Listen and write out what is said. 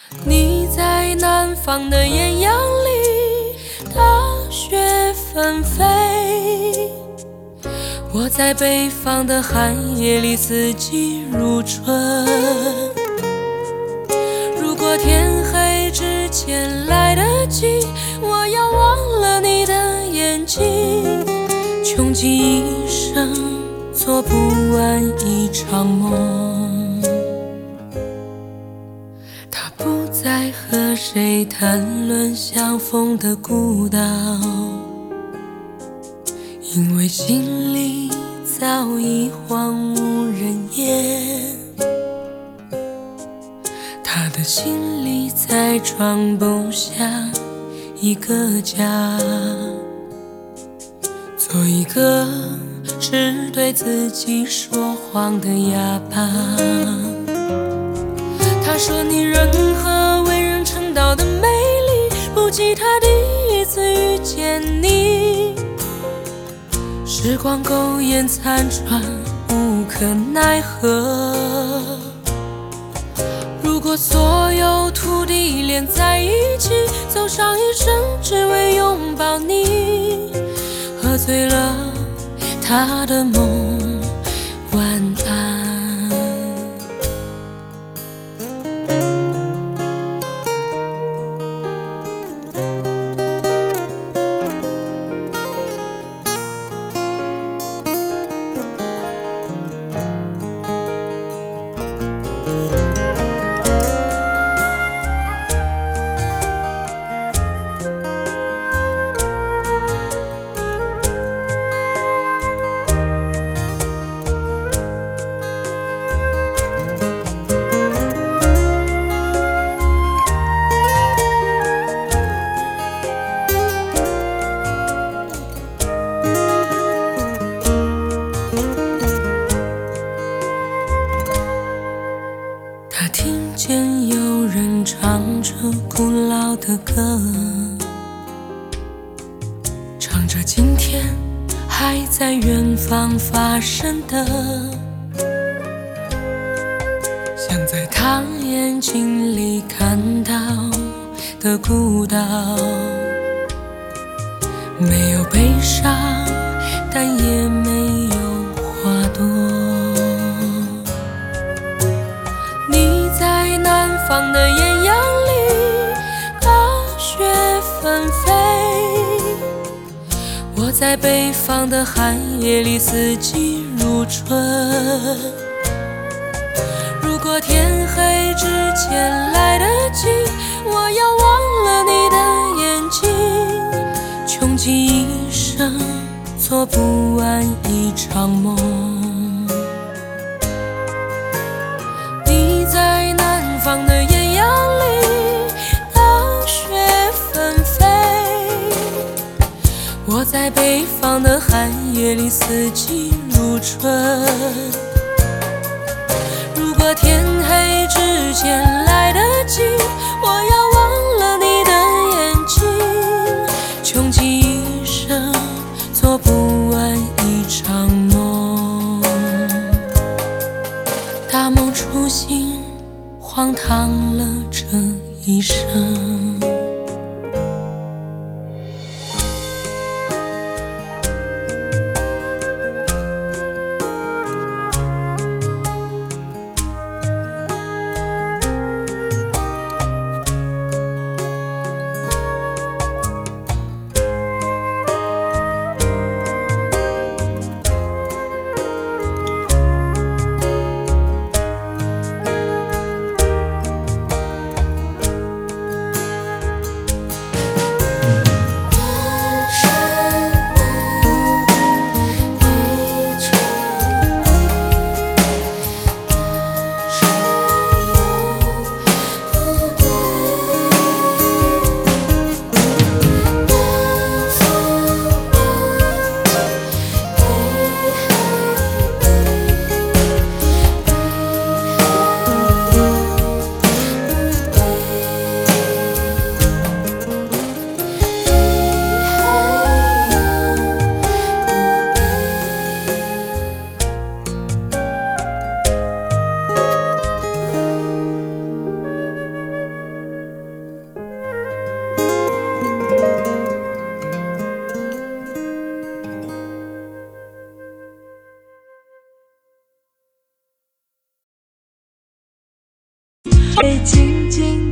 你在南方的艳阳里，大雪纷飞；我在北方的寒夜里，四季如春。如果天黑之前来得及，我要忘了你的眼睛，穷极一生做不完一场梦。他不再和谁谈论相逢的孤岛，因为心里早已荒无人烟。他的心里再装不下一个家，做一个只对自己说谎的哑巴。他说你任何为人称道的美丽，不及他第一次遇见你。时光苟延残喘，无可奈何。如果所有土地连在一起，走上一生只为拥抱你，喝醉了他的梦，晚安。他听见有人唱着古老的歌，唱着今天还在远方发生的，像在他眼睛里看到的孤岛，没有悲伤，但也没有花朵。南方的艳阳里，大雪纷飞；我在北方的寒夜里，四季如春。如果天黑之前来得及，我要忘了你的眼睛，穷极一生做不完一场梦。南方的艳阳里，大雪纷飞；我在北方的寒夜里，四季如春。如果天黑之前来得及，我要忘了你的眼睛，穷极一生做不完一场梦。大梦初醒，荒唐了这一生。 被静静